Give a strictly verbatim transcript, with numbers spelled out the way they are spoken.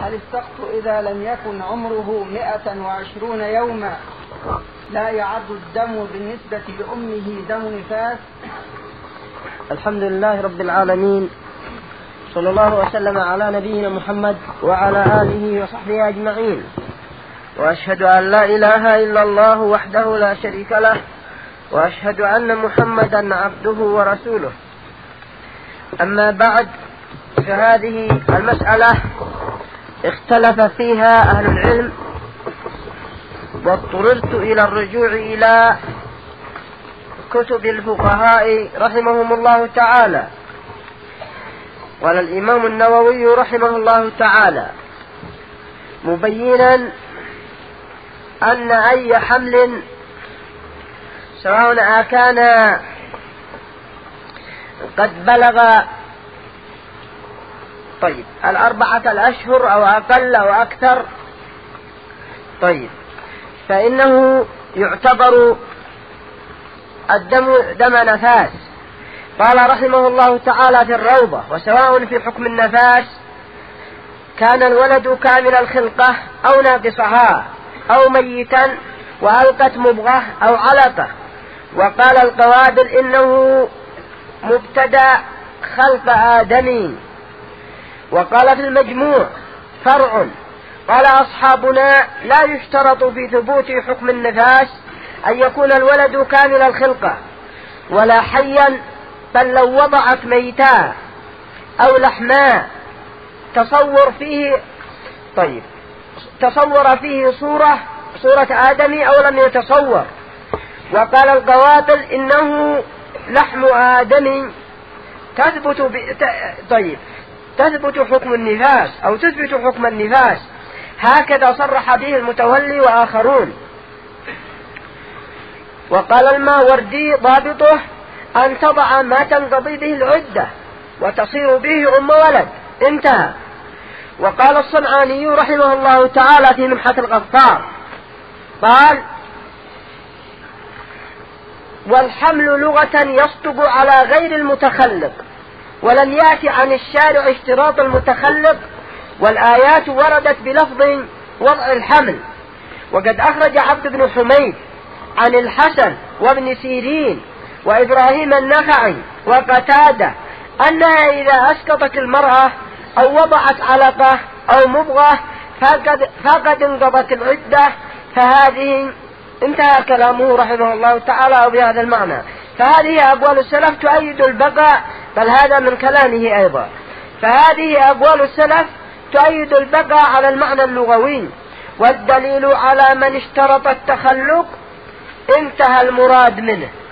هل السقط إذا لم يكن عمره مئة وعشرون يوما لا يعد الدم بالنسبة لأمه دم نفاس؟ الحمد لله رب العالمين، صلى الله وسلم على نبينا محمد وعلى آله وصحبه أجمعين، وأشهد أن لا إله إلا الله وحده لا شريك له، وأشهد أن محمدا عبده ورسوله. أما بعد، فهذه المسألة اختلف فيها أهل العلم، واضطررت إلى الرجوع إلى كتب الفقهاء رحمهم الله تعالى. قال الإمام النووي رحمه الله تعالى مبينا أن أي حمل سواء كان قد بلغ طيب الأربعة الأشهر أو أقل أو أكثر، طيب فإنه يعتبر الدم دم نفاس. قال رحمه الله تعالى في الروضة: وسواء في حكم النفاس كان الولد كامل الخلقة أو ناقصها أو ميتا وألقت مبغة أو علقة. وقال القوابل إنه مبتدأ خلق آدمي. وقال في المجموع فرع: قال أصحابنا لا يشترط في ثبوت حكم النفاس أن يكون الولد كامل الخلقة ولا حيا، بل لو وضعت ميتا أو لحما تصور فيه طيب تصور فيه صورة صورة آدمي أو لم يتصور. وقال القوابل إنه لحم آدمي تثبت ب... طيب تثبت حكم النفاس أو تثبت حكم النفاس، هكذا صرح به المتولي وآخرون. وقال الماوردي ضابطه أن تضع ما تنقضي به العدة وتصير به أم ولد، انتهى. وقال الصنعاني رحمه الله تعالى في منحة الغفار قال: والحمل لغة يصدق على غير المتخلق، ولم يأتي عن الشارع اشتراط المتخلق، والآيات وردت بلفظ وضع الحمل. وقد أخرج عبد بن حميد عن الحسن وابن سيرين وإبراهيم النخعي وقتادة أنها إذا أسقطت المرأة أو وضعت علقة أو مبغة فقد, فقد انقضت العدة، فهذه انتهى كلامه رحمه الله تعالى بهذا المعنى. فهذه أقوال السلف تؤيد البقاء، بل هذا من كلامه أيضا. فهذه أقوال السلف تؤيد البقاء على المعنى اللغوي، والدليل على من اشترط التخلق انتهى المراد منه.